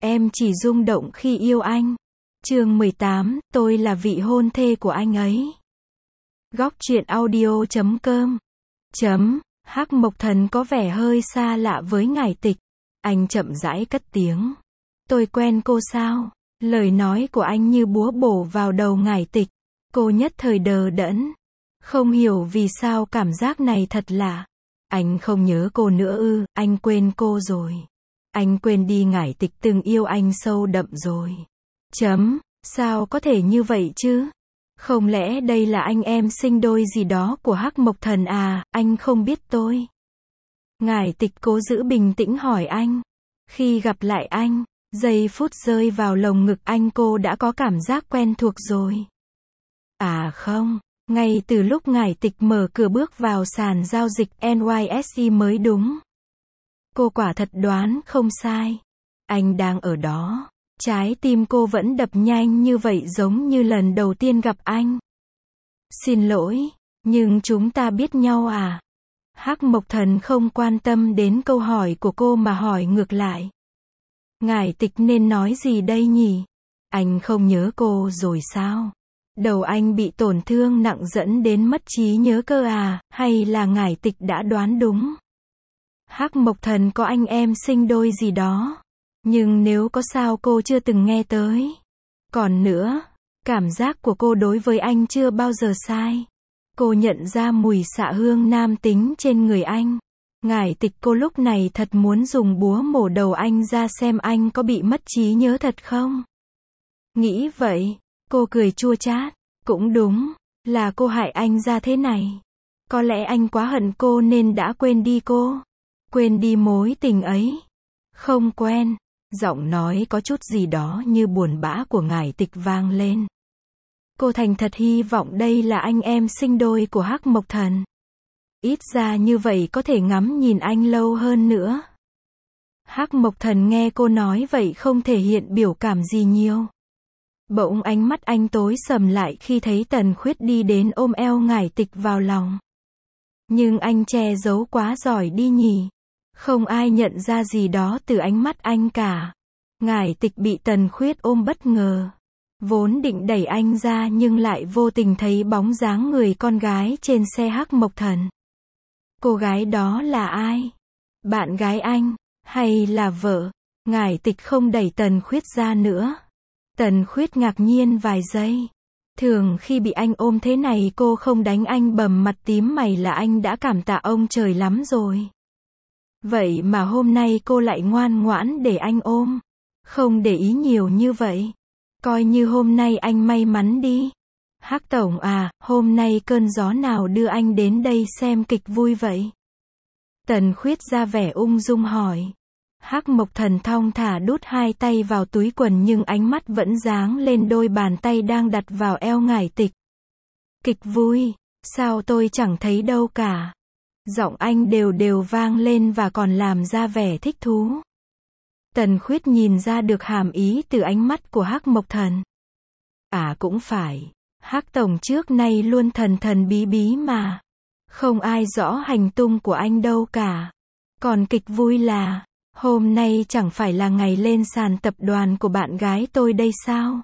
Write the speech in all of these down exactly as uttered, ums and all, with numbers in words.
Em chỉ rung động khi yêu anh. Chương mười tám, tôi là vị hôn thê của anh ấy. Góc truyện audio chấm com. Chấm, Hắc Mộc Thần có vẻ hơi xa lạ với Ngải Tịch. Anh chậm rãi cất tiếng. Tôi quen cô sao? Lời nói của anh như búa bổ vào đầu Ngải Tịch. Cô nhất thời đờ đẫn. Không hiểu vì sao cảm giác này thật lạ. Anh không nhớ cô nữa ư, anh quên cô rồi. Anh quên đi Ngải Tịch từng yêu anh sâu đậm rồi. Chấm, sao có thể như vậy chứ? Không lẽ đây là anh em sinh đôi gì đó của Hắc Mộc Thần à, anh không biết tôi. Ngải Tịch cố giữ bình tĩnh hỏi anh. Khi gặp lại anh, giây phút rơi vào lồng ngực anh cô đã có cảm giác quen thuộc rồi. À không, ngay từ lúc Ngải Tịch mở cửa bước vào sàn giao dịch en y ét e mới đúng. Cô quả thật đoán không sai. Anh đang ở đó. Trái tim cô vẫn đập nhanh như vậy giống như lần đầu tiên gặp anh. Xin lỗi, nhưng chúng ta biết nhau à? Hắc Mộc Thần không quan tâm đến câu hỏi của cô mà hỏi ngược lại. Ngải Tịch nên nói gì đây nhỉ? Anh không nhớ cô rồi sao? Đầu anh bị tổn thương nặng dẫn đến mất trí nhớ cơ à, hay là Ngải Tịch đã đoán đúng? Hắc Mộc Thần có anh em sinh đôi gì đó. Nhưng nếu có sao cô chưa từng nghe tới. Còn nữa, cảm giác của cô đối với anh chưa bao giờ sai. Cô nhận ra mùi xạ hương nam tính trên người anh. Ngải Tịch cô lúc này thật muốn dùng búa mổ đầu anh ra xem anh có bị mất trí nhớ thật không. Nghĩ vậy, cô cười chua chát. Cũng đúng, là cô hại anh ra thế này. Có lẽ anh quá hận cô nên đã quên đi cô. Quên đi mối tình ấy. Không quen. Giọng nói có chút gì đó như buồn bã của Ngải Tịch vang lên. Cô thành thật hy vọng đây là anh em sinh đôi của Hắc Mộc Thần. Ít ra như vậy có thể ngắm nhìn anh lâu hơn nữa. Hắc Mộc Thần nghe cô nói vậy không thể hiện biểu cảm gì nhiều. Bỗng ánh mắt anh tối sầm lại khi thấy Tần Khuyết đi đến ôm eo Ngải Tịch vào lòng. Nhưng anh che giấu quá giỏi đi nhỉ. Không ai nhận ra gì đó từ ánh mắt anh cả. Ngải Tịch bị Tần Khuyết ôm bất ngờ. Vốn định đẩy anh ra nhưng lại vô tình thấy bóng dáng người con gái trên xe Hắc Mộc Thần. Cô gái đó là ai? Bạn gái anh? Hay là vợ? Ngải Tịch không đẩy Tần Khuyết ra nữa. Tần Khuyết ngạc nhiên vài giây. Thường khi bị anh ôm thế này cô không đánh anh bầm mặt tím mày là anh đã cảm tạ ông trời lắm rồi. Vậy mà hôm nay cô lại ngoan ngoãn để anh ôm. Không để ý nhiều như vậy. Coi như hôm nay anh may mắn đi. Hắc Tổng à, hôm nay cơn gió nào đưa anh đến đây xem kịch vui vậy? Tần Khuyết ra vẻ ung dung hỏi. Hắc Mộc Thần thong thả đút hai tay vào túi quần nhưng ánh mắt vẫn dáng lên đôi bàn tay đang đặt vào eo Ngải Tịch. Kịch vui? Sao tôi chẳng thấy đâu cả. Giọng anh đều đều vang lên và còn làm ra vẻ thích thú. Tần Khuyết nhìn ra được hàm ý từ ánh mắt của Hắc Mộc Thần. À cũng phải, Hắc Tổng trước nay luôn thần thần bí bí mà. Không ai rõ hành tung của anh đâu cả. Còn kịch vui là, hôm nay chẳng phải là ngày lên sàn tập đoàn của bạn gái tôi đây sao?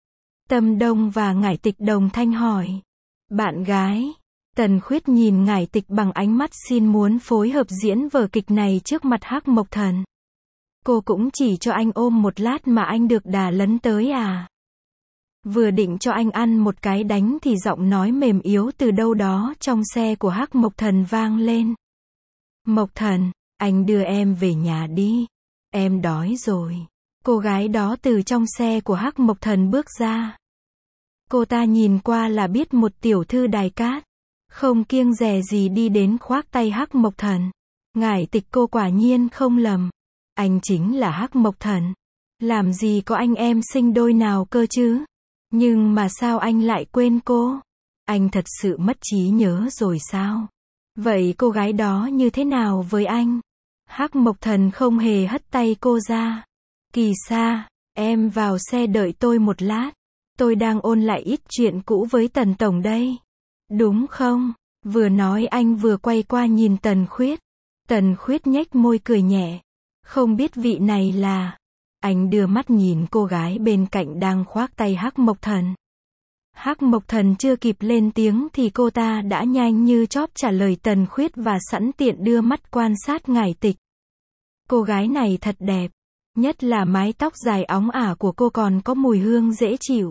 Tâm Đông và Ngải Tịch đồng thanh hỏi. Bạn gái? Tần Khuyết nhìn Ngải Tịch bằng ánh mắt xin muốn phối hợp diễn vở kịch này trước mặt Hắc Mộc Thần. Cô cũng chỉ cho anh ôm một lát mà anh được đà lấn tới à? Vừa định cho anh ăn một cái đánh thì giọng nói mềm yếu từ đâu đó trong xe của Hắc Mộc Thần vang lên. Mộc Thần, anh đưa em về nhà đi. Em đói rồi. Cô gái đó từ trong xe của Hắc Mộc Thần bước ra. Cô ta nhìn qua là biết một tiểu thư đài cát. Không kiêng dè gì đi đến khoác tay Hắc Mộc Thần. Ngải Tịch cô quả nhiên không lầm. Anh chính là Hắc Mộc Thần. Làm gì có anh em sinh đôi nào cơ chứ? Nhưng mà sao anh lại quên cô? Anh thật sự mất trí nhớ rồi sao? Vậy cô gái đó như thế nào với anh? Hắc Mộc Thần không hề hất tay cô ra. Kỳ Sa, em vào xe đợi tôi một lát. Tôi đang ôn lại ít chuyện cũ với Tần Tổng đây. Đúng không? Vừa nói anh vừa quay qua nhìn Tần Khuyết. Tần Khuyết nhếch môi cười nhẹ. Không biết vị này là... Anh đưa mắt nhìn cô gái bên cạnh đang khoác tay Hắc Mộc Thần. Hắc Mộc Thần chưa kịp lên tiếng thì cô ta đã nhanh như chóp trả lời Tần Khuyết và sẵn tiện đưa mắt quan sát Ngải Tịch. Cô gái này thật đẹp, nhất là mái tóc dài óng ả của cô còn có mùi hương dễ chịu.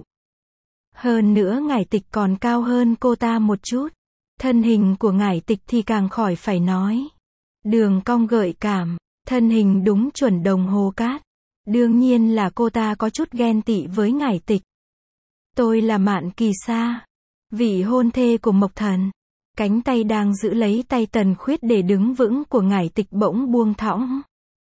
Hơn nữa Ngải Tịch còn cao hơn cô ta một chút. Thân hình của Ngải Tịch thì càng khỏi phải nói. Đường cong gợi cảm, thân hình đúng chuẩn đồng hồ cát. Đương nhiên là cô ta có chút ghen tị với Ngải Tịch. Tôi là Mạn Kỳ Sa, vị hôn thê của Mộc Thần. Cánh tay đang giữ lấy tay Tần Khuyết để đứng vững của Ngải Tịch bỗng buông thõng.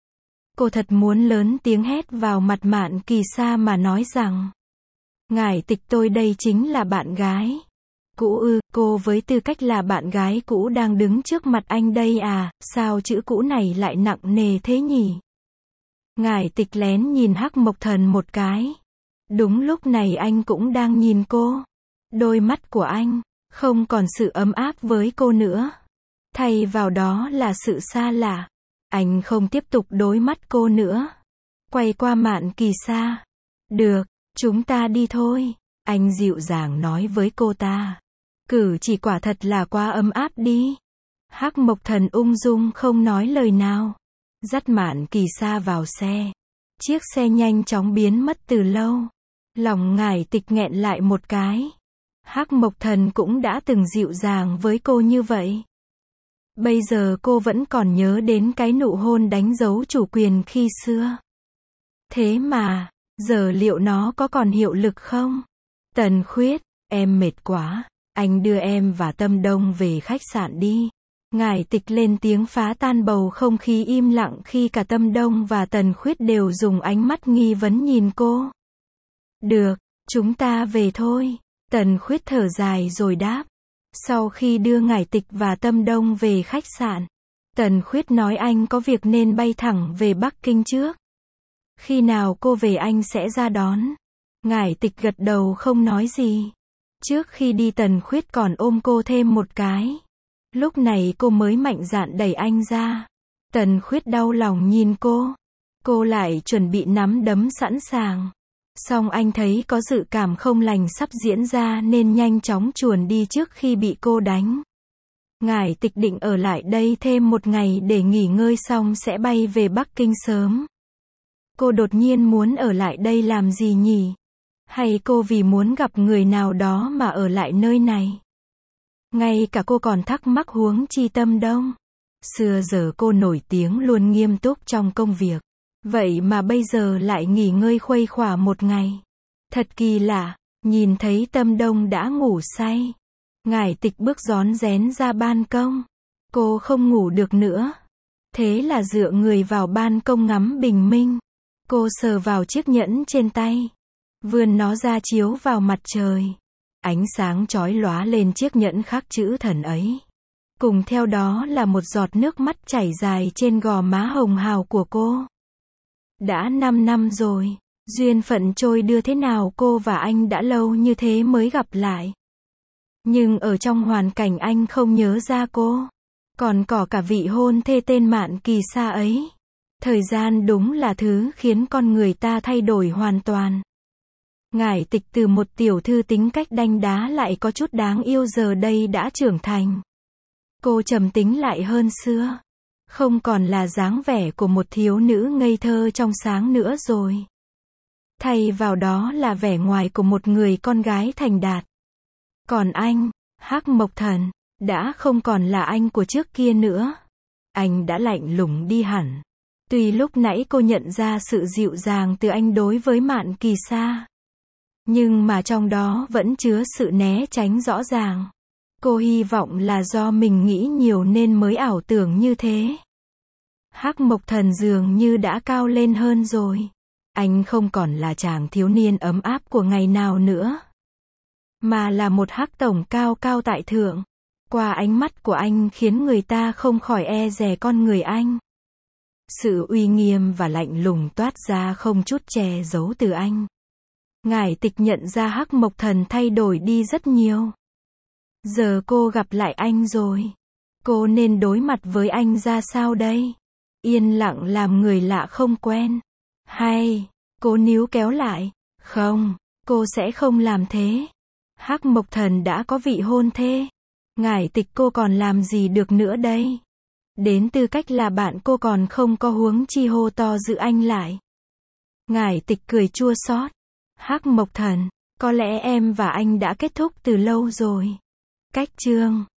Cô thật muốn lớn tiếng hét vào mặt Mạn Kỳ Sa mà nói rằng: Ngải Tịch, tôi đây chính là bạn gái cũ ư? Cô với tư cách là bạn gái cũ đang đứng trước mặt anh đây à? Sao chữ cũ này lại nặng nề thế nhỉ? Ngải Tịch lén nhìn Hắc Mộc Thần một cái. Đúng lúc này anh cũng đang nhìn cô. Đôi mắt của anh không còn sự ấm áp với cô nữa, thay vào đó là sự xa lạ. Anh không tiếp tục đối mắt cô nữa. Quay qua Mạn Kỳ Sa. Được, chúng ta đi thôi. Anh dịu dàng nói với cô ta. Cử chỉ quả thật là quá ấm áp đi. Hắc Mộc Thần ung dung không nói lời nào. Dắt Mạn Kỳ Sa vào xe. Chiếc xe nhanh chóng biến mất từ lâu. Lòng Ngải Tịch nghẹn lại một cái. Hắc Mộc Thần cũng đã từng dịu dàng với cô như vậy. Bây giờ cô vẫn còn nhớ đến cái nụ hôn đánh dấu chủ quyền khi xưa. Thế mà, giờ liệu nó có còn hiệu lực không? Tần Khuyết, em mệt quá. Anh đưa em và Tâm Đông về khách sạn đi. Ngải Tịch lên tiếng phá tan bầu không khí im lặng khi cả Tâm Đông và Tần Khuyết đều dùng ánh mắt nghi vấn nhìn cô. Được, chúng ta về thôi. Tần Khuyết thở dài rồi đáp. Sau khi đưa Ngải Tịch và Tâm Đông về khách sạn, Tần Khuyết nói anh có việc nên bay thẳng về Bắc Kinh trước. Khi nào cô về anh sẽ ra đón. Ngải Tịch gật đầu không nói gì. Trước khi đi Tần Khuyết còn ôm cô thêm một cái. Lúc này cô mới mạnh dạn đẩy anh ra. Tần Khuyết đau lòng nhìn cô. Cô lại chuẩn bị nắm đấm sẵn sàng. Song anh thấy có dự cảm không lành sắp diễn ra nên nhanh chóng chuồn đi trước khi bị cô đánh. Ngải Tịch định ở lại đây thêm một ngày để nghỉ ngơi xong sẽ bay về Bắc Kinh sớm. Cô đột nhiên muốn ở lại đây làm gì nhỉ? Hay cô vì muốn gặp người nào đó mà ở lại nơi này? Ngay cả cô còn thắc mắc huống chi Tâm Đông. Xưa giờ cô nổi tiếng luôn nghiêm túc trong công việc. Vậy mà bây giờ lại nghỉ ngơi khuây khỏa một ngày. Thật kỳ lạ, nhìn thấy Tâm Đông đã ngủ say. Ngải Tịch bước rón rén ra ban công. Cô không ngủ được nữa. Thế là dựa người vào ban công ngắm bình minh. Cô sờ vào chiếc nhẫn trên tay. Vươn nó ra chiếu vào mặt trời. Ánh sáng chói lóa lên chiếc nhẫn khắc chữ thần ấy. Cùng theo đó là một giọt nước mắt chảy dài trên gò má hồng hào của cô. Đã năm năm rồi, duyên phận trôi đưa thế nào cô và anh đã lâu như thế mới gặp lại. Nhưng ở trong hoàn cảnh anh không nhớ ra cô. Còn có cả vị hôn thê tên Mạn Kỳ Sa ấy. Thời gian đúng là thứ khiến con người ta thay đổi hoàn toàn. Ngải Tịch từ một tiểu thư tính cách đanh đá lại có chút đáng yêu giờ đây đã trưởng thành. Cô trầm tính lại hơn xưa. Không còn là dáng vẻ của một thiếu nữ ngây thơ trong sáng nữa rồi. Thay vào đó là vẻ ngoài của một người con gái thành đạt. Còn anh, Hắc Mộc Thần, đã không còn là anh của trước kia nữa. Anh đã lạnh lùng đi hẳn. Tuy lúc nãy cô nhận ra sự dịu dàng từ anh đối với Mạn Kỳ Sa, nhưng mà trong đó vẫn chứa sự né tránh rõ ràng. Cô hy vọng là do mình nghĩ nhiều nên mới ảo tưởng như thế. Hắc Mộc Thần dường như đã cao lên hơn rồi. Anh không còn là chàng thiếu niên ấm áp của ngày nào nữa, mà là một hắc tổng cao cao tại thượng. Qua ánh mắt của anh khiến người ta không khỏi e dè con người anh. Sự uy nghiêm và lạnh lùng toát ra không chút che giấu từ anh. Ngải Tịch nhận ra Hắc Mộc Thần thay đổi đi rất nhiều. Giờ cô gặp lại anh rồi. Cô nên đối mặt với anh ra sao đây? Yên lặng làm người lạ không quen. Hay Cô níu kéo lại. Không, cô sẽ không làm thế. Hắc Mộc Thần đã có vị hôn thê. Ngải Tịch cô còn làm gì được nữa đây? Đến tư cách là bạn cô còn không có, huống chi hô to giữ anh lại. Ngải Tịch cười chua xót. Hắc Mộc Thần, có lẽ em và anh đã kết thúc từ lâu rồi. Cách chương